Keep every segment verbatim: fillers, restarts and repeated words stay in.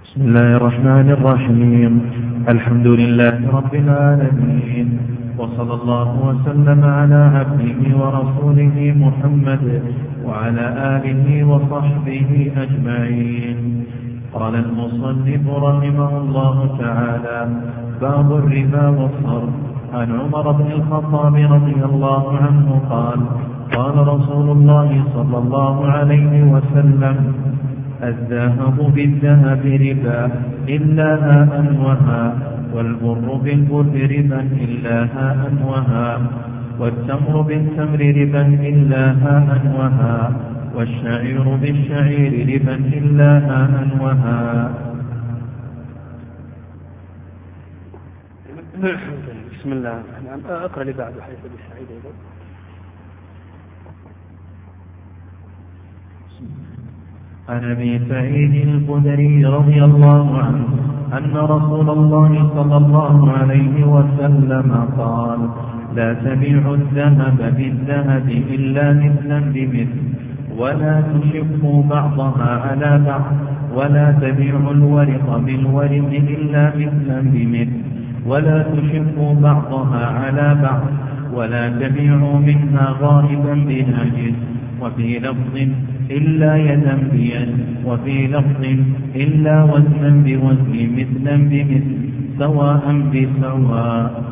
بسم الله الرحمن الرحيم. الحمد لله رب العالمين، وصلى الله وسلم على عبده ورسوله محمد وعلى آله وصحبه أجمعين. قال المصنف رحمه الله تعالى: باب الربا والصرف. عن عمر بن الخطاب رضي الله عنه قال: قال رسول الله صلى الله عليه وسلم: الذهب بالذهب ربا إلا هاء وهاء، والبر بالبر ربا إلا هاء وهاء، والتمر بالتمر ربا إلا هاء وهاء، والشعير بالشعير ربا إلا هاء وهاء. بسم الله. أقرأ لي بعد حيث بالسعيد أيضا. عن أبي سعيد الخدري رضي الله عنه أن رسول الله صلى الله عليه وسلم قال: لا تبيعوا الذهب بالذهب إلا مثلا بمثل، ولا تشفوا بعضها على بعض، ولا تبيعوا الورق بالورق إلا مثلا بمثل، ولا تشفوا بعضها على بعض، ولا تبيعوا منها غائبا بنجس. وفي لفظ: إلا يدا بيد. وفي لفظ: إلا وزنا بوزن، مثلا بمثل، سواء بسواء.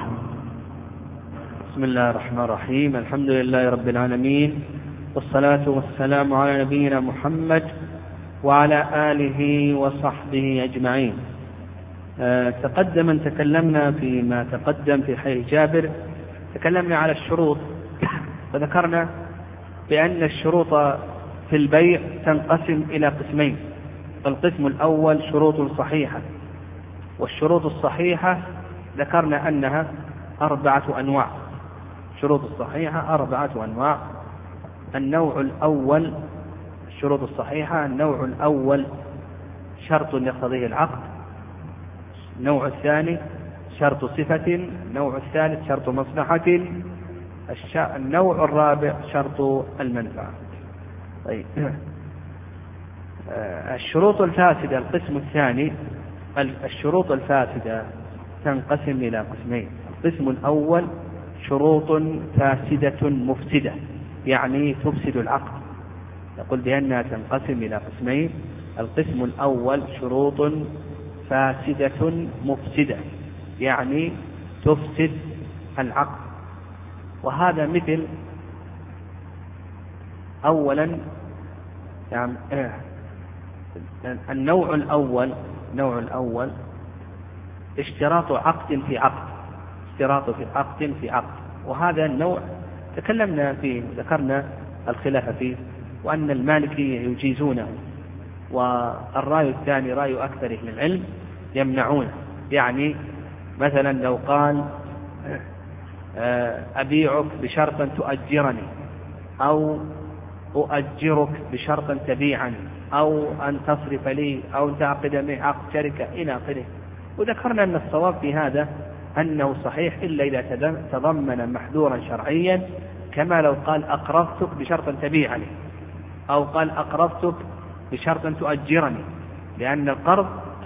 بسم الله الرحمن الرحيم. الحمد لله رب العالمين، والصلاة والسلام على نبينا محمد وعلى آله وصحبه أجمعين. أه تقدم أن تكلمنا فيما تقدم في حديث جابر، تكلمنا على الشروط، فذكرنا بأن الشروط في البيع تنقسم إلى قسمين. القسم الأول شروط صحيحة، والشروط الصحيحة ذكرنا أنها أربعة أنواع. شروط الصحيحة أربعة أنواع. النوع الأول الشروط الصحيحة النوع الأول شرط يقتضيه العقد، النوع الثاني شرط صفة، النوع الثالث شرط مصلحة، النوع الرابع شرط المنفعة. طيب. الشروط الفاسدة القسم الثاني. الشروط الفاسدة تنقسم إلى قسمين. القسم الأول شروط فاسدة مفسدة، يعني تفسد العقد، يقول بأنها تنقسم إلى قسمين. القسم الأول شروط فاسدة مفسدة، يعني تفسد العقد. وهذا مثل أولا يعني النوع الأول النوع الأول اشتراط عقد في عقد اشتراط في عقد في عقد وهذا النوع تكلمنا فيه، ذكرنا الخلاف فيه، وأن المالكية يجيزونه، والرأي الثاني رأي أكثر أهل العلم يمنعونه. يعني مثلا لو قال: أبيعك بشرط تؤجرني، أو أؤجرك بشرط تبيعني، أو أن تصرف لي، أو أن تعقد معي عقد شركة إلى آخره. وذكرنا أن الصواب في هذا أنه صحيح إلا إذا تضمن محذورا شرعيا، كما لو قال: أقرضتك بشرط تبيعني، أو قال: أقرضتك بشرط تؤجرني، لأن القرض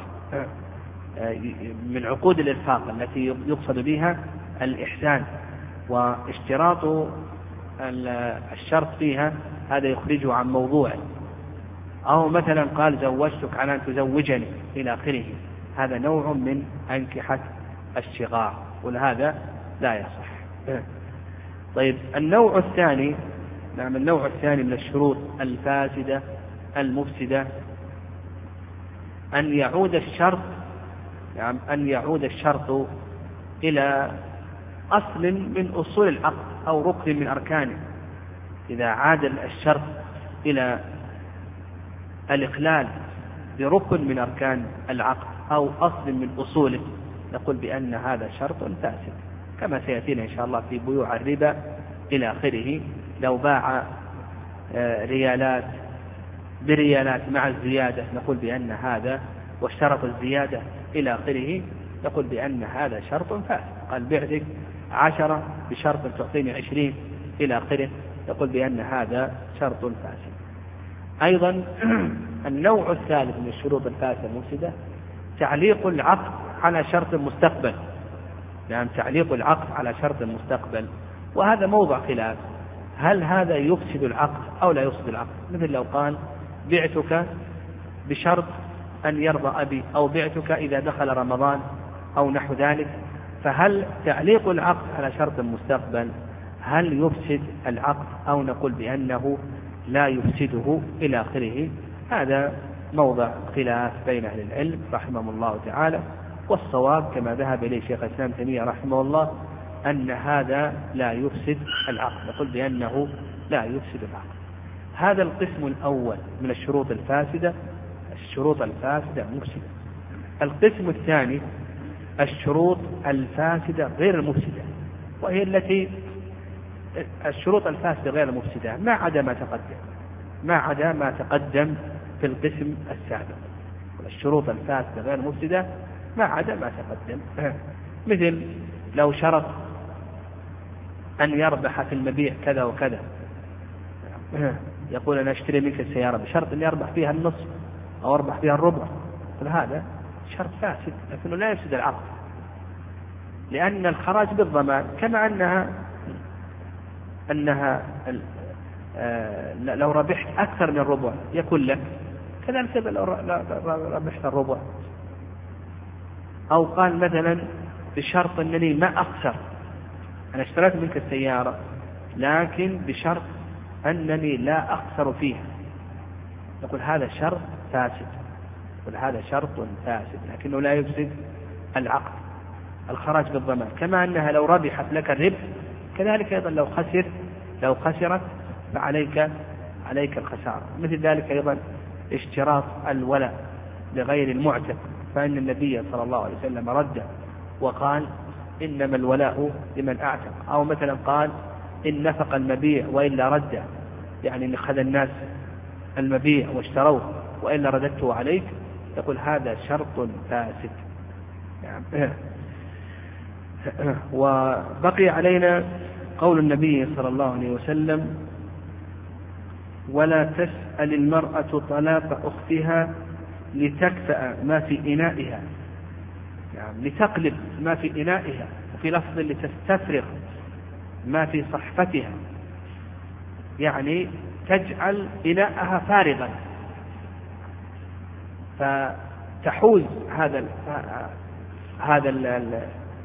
من عقود الإرفاق التي يقصد بها الإحسان، واشتراط الشرط فيها هذا يخرجه عن موضوعه. أو مثلا قال: زوجتك على أن تزوجني إلى آخره، هذا نوع من أنكحة الشغار، ولهذا لا يصح. طيب. النوع الثاني نعم النوع الثاني من الشروط الفاسدة المفسدة أن يعود الشرط يعني أن يعود الشرط إلى أصل من أصول العقد أو ركن من أركانه. إذا عاد الشرط إلى الإخلال بركن من أركان العقد أو أصل من أصوله، نقول بأن هذا شرط فاسد، كما سيأتينا إن شاء الله في بيوع الربا إلى آخره. لو باع ريالات بريالات مع الزيادة نقول بأن هذا، واشترط الزيادة إلى آخره، نقول بأن هذا شرط فاسد. قال: بعتك عشرة بشرط تعطيني عشرين إلى آخره، نقول بأن هذا شرط فاسد. أيضا النوع الثالث من الشروط الفاسدة المفسدة تعليق العقد على شرط مستقبل. يعني تعليق العقد على شرط مستقبل، وهذا موضع خلاف، هل هذا يفسد العقد أو لا يفسد العقد؟ مثل لو قال بعتك بشرط أن يرضى أبي، أو بعتك إذا دخل رمضان، أو نحو ذلك، فهل تعليق العقد على شرط مستقبل هل يفسد العقد أو نقول بأنه لا يفسده إلى آخره؟ هذا موضع خلاف بين أهل العلم رحمهم الله تعالى، والصواب كما ذهب إليه شيخ الإسلام ابن تيمية رحمه الله أن هذا لا يفسد العقد، نقول بأنه لا يفسد العقد. هذا القسم الأول من الشروط الفاسدة، الشروط الفاسدة مفسدة. القسم الثاني الشروط الفاسدة غير المفسدة، وهي التي الشروط الفاسدة غير المفسدة ما عدا ما تقدم ما عدا ما تقدم في القسم السابق. الشروط الفاسدة غير المفسدة ما عدا ما تقدم، مثل لو شرط أن يربح في المبيع كذا وكذا، يقول أنا أشتري منك السيارة بشرط أن يربح فيها النصف أو أربح فيها الربع، فهذا شرط فاسد لكنه لا يفسد العقد، لأن الخراج بالضمان، كما أنها أنها لو ربحت أكثر من الربع يكون لك، كذلك لو ربحت الربع. أو قال مثلا بشرط أنني ما أخسر، أنا اشتريت منك السيارة لكن بشرط أنني لا أخسر فيها، نقول هذا شرط فاسد، نقول هذا شرط فاسد لكنه لا يفسد العقد. الخراج بالضمان، كما أنها لو ربحت لك الربح كذلك أيضا لو خسر لو خسرت فعليك عليك الخسارة. مثل ذلك أيضا اشتراط الولاء لغير المعتق، فإن النبي صلى الله عليه وسلم رد وقال إنما الولاء لمن أعتق. أو مثلا قال إن نفق المبيع وإلا رده، يعني إن أخذ الناس المبيع واشتروه وإلا رددته عليك، يقول هذا شرط فاسد. يعني وبقي علينا قول النبي صلى الله عليه وسلم ولا تسأل المرأة طلاق أختها لتكفأ ما في إنائها، يعني لتقلب ما في إنائها، وفي لفظ لتستفرغ ما في صحفتها، يعني تجعل إناءها فارغا فتحوز هذا ال هذا ال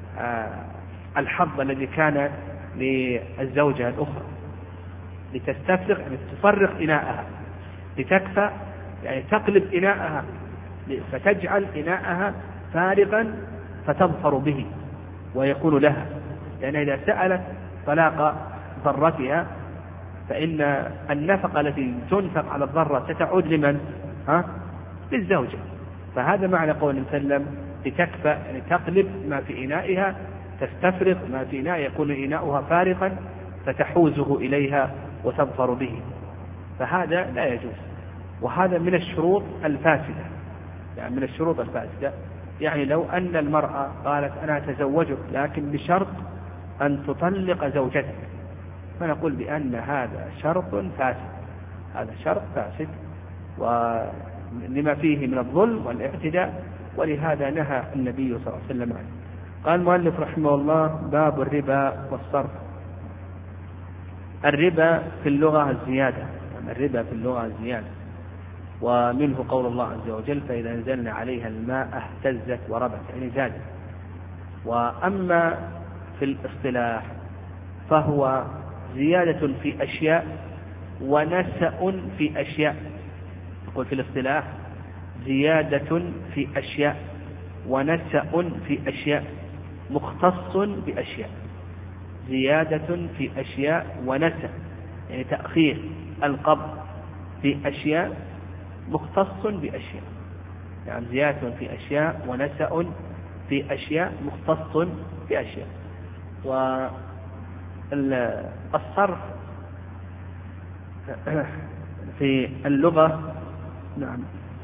الحظ الذي كان للزوجة الأخرى. لتستفرغ يعني تفرغ إناءها، لتكفى يعني تقلب إناءها فتجعل إناءها فارغا فتظفر به ويكون لها، لأن إذا سألت طلاق ضرتها فإن النفقة التي تنفق على الضرة ستعود لمن؟ ها؟ للزوجة. فهذا معنى قول وسلم لتكفى يعني تقلب ما في إنائها، تستفرغ ما في إناء يكون إناؤها فارغا فتحوزه إليها وتظفر به، فهذا لا يجوز. وهذا من الشروط الفاسدة، يعني من الشروط الفاسدة. يعني لو أن المرأة قالت أنا أتزوجك لكن بشرط أن تطلق زوجتك، فنقول بأن هذا شرط فاسد، هذا شرط فاسد ولما فيه من الظلم والاعتداء، ولهذا نهى النبي صلى الله عليه وسلم عنه. قال المؤلف رحمه الله باب الربا والصرف. الربا في اللغة الزيادة، يعني الربا في اللغة الزيادة، ومنه قول الله عز وجل فإذا نزلنا عليها الماء اهتزت وربت يعني زادت. وأما في الاصطلاح فهو زيادة في أشياء ونسأ في أشياء. يقول في الاصطلاح زيادة في أشياء ونسأ في أشياء مختص بأشياء. زيادة في أشياء ونسأ يعني تأخير القبض في أشياء مختص بأشياء، يعني زيادة في أشياء ونسأ في أشياء مختص بأشياء. والصرف في اللغة نعم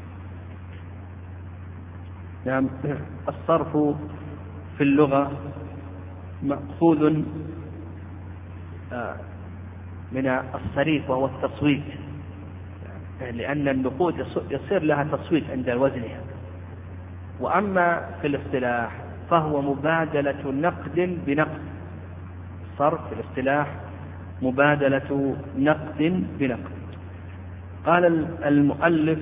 نعم الصرف في اللغة مأخوذ من الصريف وهو التصويت، لأن النقود يصير لها تصويت عند وزنها. وأما في الاصطلاح فهو مبادلة نقد بنقد، الصرف في الاصطلاح مبادلة نقد بنقد. قال المؤلف: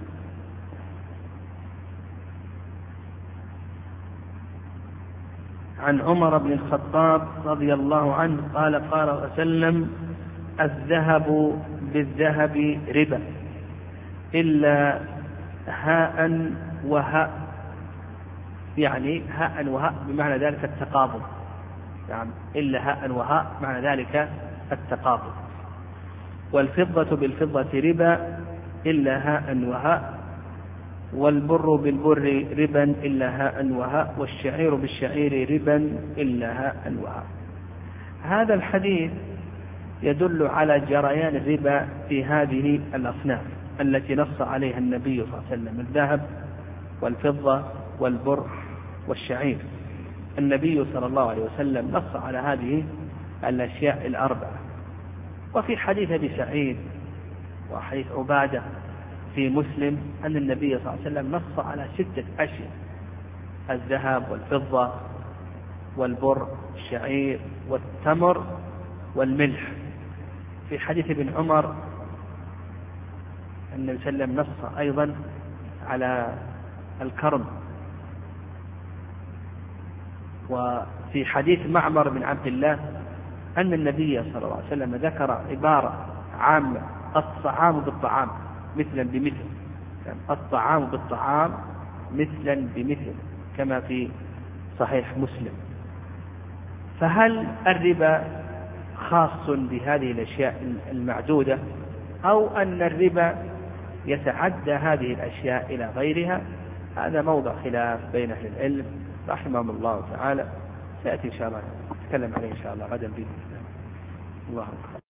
عن عمر بن الخطاب رضي الله عنه قال: قال صلى الله عليه وسلم: الذهب بالذهب ربا إلا هاء وهاء، يعني هاء وهاء بمعنى ذلك التقابض، يعني إلا هاء وهاء معنى ذلك التقابض. والفضة بالفضة ربا إلا هاء وهاء، والبر بالبر ربا إلا هاء وهاء، والشعير بالشعير ربا إلا هاء وهاء. هذا الحديث يدل على جريان الربا في هذه الأصناف التي نص عليها النبي صلى الله عليه وسلم: الذهب والفضة والبر والشعير. النبي صلى الله عليه وسلم نص على هذه الأشياء الأربعة. وفي حديث أبي سعيد وحديث عبادة في مسلم أن النبي صلى الله عليه وسلم نص على ستة أشياء: الذهب والفضة والبر والشعير والتمر والملح. في حديث ابن عمر النبي صلى الله عليه وسلم نص أيضا على الكرم. وفي حديث معمر بن عبد الله أن النبي صلى الله عليه وسلم ذكر عبارة عامة: الطعام بالطعام مثلا بمثل، يعني الطعام بالطعام مثلا بمثل، كما في صحيح مسلم. فهل الربا خاص بهذه الأشياء المعدودة، أو أن الربا يتعدى هذه الأشياء إلى غيرها؟ هذا موضع خلاف بين أهل العلم رحمهم الله تعالى، سيأتي إن شاء الله نتكلم عليه إن شاء الله غدا بإذن الله. الله أكبر.